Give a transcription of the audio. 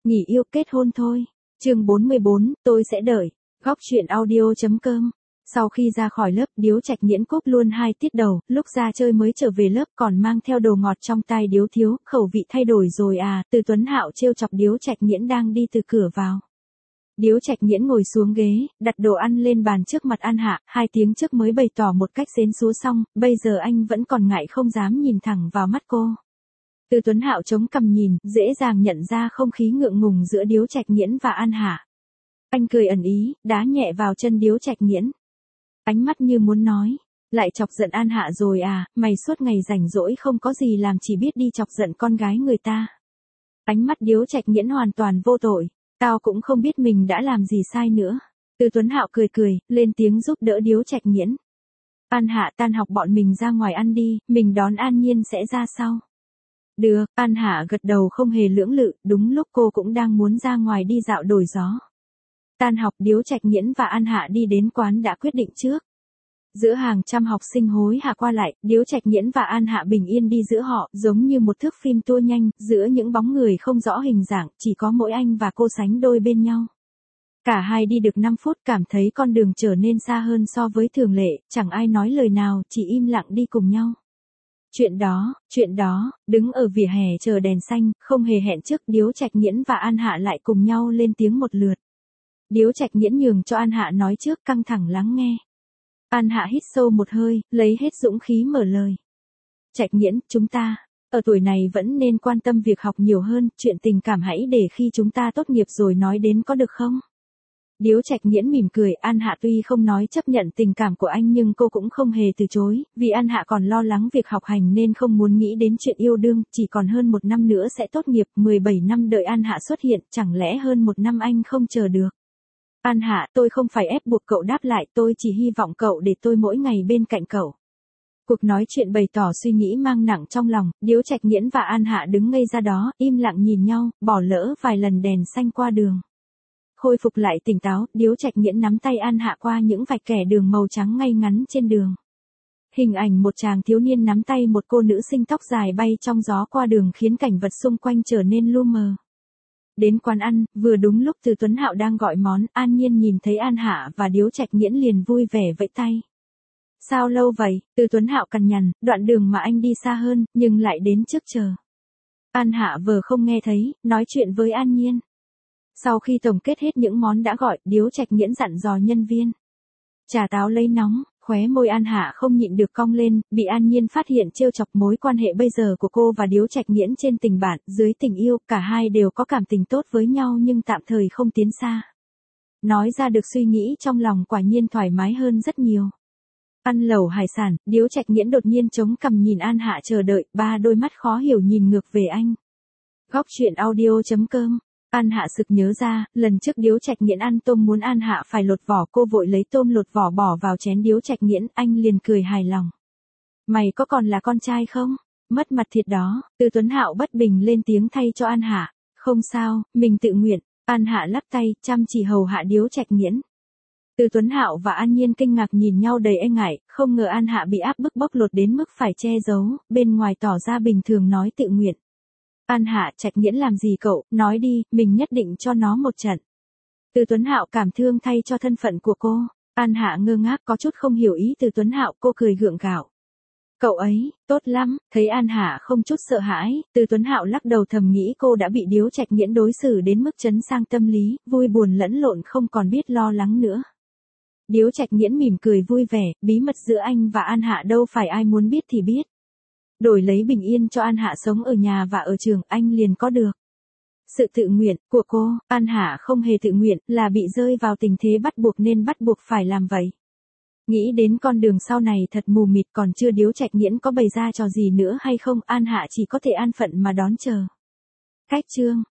nghỉ yêu kết hôn thôi. Chương 44, tôi sẽ đợi. Góc truyện audio.com. Sau khi ra khỏi lớp, Điếu Trạch Nghiễn cúp luôn 2 tiết đầu, lúc ra chơi mới trở về lớp còn mang theo đồ ngọt trong tay Điếu thiếu, khẩu vị thay đổi rồi à, Từ Tuấn Hạo trêu chọc Điếu Trạch Nghiễn đang đi từ cửa vào. Điếu Trạch Nghiễn ngồi xuống ghế, đặt đồ ăn lên bàn trước mặt An Hạ, 2 tiếng trước mới bày tỏ một cách xến xúa xong, bây giờ anh vẫn còn ngại không dám nhìn thẳng vào mắt cô. Từ Tuấn Hạo chống cằm nhìn, dễ dàng nhận ra không khí ngượng ngùng giữa Điếu Trạch Nghiễn và An Hạ. Anh cười ẩn ý, đá nhẹ vào chân Điếu Trạch Nghiễn. Ánh mắt như muốn nói, lại chọc giận An Hạ rồi à, mày suốt ngày rảnh rỗi không có gì làm chỉ biết đi chọc giận con gái người ta. Ánh mắt Điếu Trạch Nghiễn hoàn toàn vô tội, tao cũng không biết mình đã làm gì sai nữa. Từ Tuấn Hạo cười, lên tiếng giúp đỡ Điếu Trạch Nghiễn. An Hạ tan học bọn mình ra ngoài ăn đi, mình đón An Nhiên sẽ ra sau. Được, An Hạ gật đầu không hề lưỡng lự, đúng lúc cô cũng đang muốn ra ngoài đi dạo đổi gió. Tan học Điếu Trạch Nghiễn và An Hạ đi đến quán đã quyết định trước. Giữa hàng trăm học sinh hối hả qua lại, Điếu Trạch Nghiễn và An Hạ bình yên đi giữa họ, giống như một thước phim tua nhanh, giữa những bóng người không rõ hình dạng, chỉ có mỗi anh và cô sánh đôi bên nhau. Cả hai đi được 5 phút cảm thấy con đường trở nên xa hơn so với thường lệ, chẳng ai nói lời nào, chỉ im lặng đi cùng nhau. Chuyện đó, đứng ở vỉa hè chờ đèn xanh, không hề hẹn trước, Điếu Trạch Nghiễn và An Hạ lại cùng nhau lên tiếng một lượt. Điếu Trạch Nghiễn nhường cho An Hạ nói trước, căng thẳng lắng nghe. An Hạ hít sâu một hơi, lấy hết dũng khí mở lời. Trạch Nghiễn, chúng ta, ở tuổi này vẫn nên quan tâm việc học nhiều hơn, chuyện tình cảm hãy để khi chúng ta tốt nghiệp rồi nói đến có được không? Điếu Trạch Nghiễn mỉm cười, An Hạ tuy không nói chấp nhận tình cảm của anh nhưng cô cũng không hề từ chối, vì An Hạ còn lo lắng việc học hành nên không muốn nghĩ đến chuyện yêu đương, chỉ còn hơn 1 năm nữa sẽ tốt nghiệp, 17 năm đợi An Hạ xuất hiện, chẳng lẽ hơn 1 năm anh không chờ được? An Hạ, tôi không phải ép buộc cậu đáp lại, tôi chỉ hy vọng cậu để tôi mỗi ngày bên cạnh cậu. Cuộc nói chuyện bày tỏ suy nghĩ mang nặng trong lòng, Điếu Trạch Nghiễn và An Hạ đứng ngây ra đó, im lặng nhìn nhau, bỏ lỡ vài lần đèn xanh qua đường. Khôi phục lại tỉnh táo, Điếu Trạch Nghiễn nắm tay An Hạ qua những vạch kẻ đường màu trắng ngay ngắn trên đường. Hình ảnh một chàng thiếu niên nắm tay một cô nữ sinh tóc dài bay trong gió qua đường khiến cảnh vật xung quanh trở nên lu mờ. Đến quán ăn, vừa đúng lúc Từ Tuấn Hạo đang gọi món, An Nhiên nhìn thấy An Hạ và Điếu Trạch Nghiễn liền vui vẻ vẫy tay. Sao lâu vậy? Từ Tuấn Hạo cằn nhằn, đoạn đường mà anh đi xa hơn, nhưng lại đến trước chờ. An Hạ vừa không nghe thấy, nói chuyện với An Nhiên. Sau khi tổng kết hết những món đã gọi, Điếu Trạch Nghiễn dặn dò nhân viên. Trà táo lấy nóng, khóe môi An Hạ không nhịn được cong lên, bị An Nhiên phát hiện trêu chọc mối quan hệ bây giờ của cô và Điếu Trạch Nghiễn trên tình bạn, dưới tình yêu, cả hai đều có cảm tình tốt với nhau nhưng tạm thời không tiến xa. Nói ra được suy nghĩ trong lòng quả nhiên thoải mái hơn rất nhiều. Ăn lẩu hải sản, Điếu Trạch Nghiễn đột nhiên chống cằm nhìn An Hạ chờ đợi, 3 đôi mắt khó hiểu nhìn ngược về anh. Góc truyện audio.com. An Hạ sực nhớ ra, lần trước Điếu Trạch Nghiễn ăn tôm muốn An Hạ phải lột vỏ, cô vội lấy tôm lột vỏ bỏ vào chén Điếu Trạch Nghiễn, anh liền cười hài lòng. Mày có còn là con trai không? Mất mặt thiệt đó. Từ Tuấn Hạo bất bình lên tiếng thay cho An Hạ. Không sao, mình tự nguyện. An Hạ lắc tay, chăm chỉ hầu hạ Điếu Trạch Nghiễn. Từ Tuấn Hạo và An Nhiên kinh ngạc nhìn nhau đầy e ngại, không ngờ An Hạ bị áp bức bóc lột đến mức phải che giấu, bên ngoài tỏ ra bình thường nói tự nguyện. An Hạ, Trạch Nghiễn làm gì cậu, nói đi, mình nhất định cho nó một trận. Từ Tuấn Hạo cảm thương thay cho thân phận của cô. An Hạ ngơ ngác có chút không hiểu ý Từ Tuấn Hạo, cô cười gượng gạo. Cậu ấy, tốt lắm, thấy An Hạ không chút sợ hãi, Từ Tuấn Hạo lắc đầu thầm nghĩ cô đã bị Điếu Trạch Nghiễn đối xử đến mức chấn sang tâm lý, vui buồn lẫn lộn không còn biết lo lắng nữa. Điếu Trạch Nghiễn mỉm cười vui vẻ, bí mật giữa anh và An Hạ đâu phải ai muốn biết thì biết. Đổi lấy bình yên cho An Hạ sống ở nhà và ở trường, anh liền có được. Sự tự nguyện của cô, An Hạ không hề tự nguyện, là bị rơi vào tình thế bắt buộc nên bắt buộc phải làm vậy. Nghĩ đến con đường sau này thật mù mịt, còn chưa Điếu Trạch Nghiễn có bày ra trò gì nữa hay không, An Hạ chỉ có thể an phận mà đón chờ. Cách chương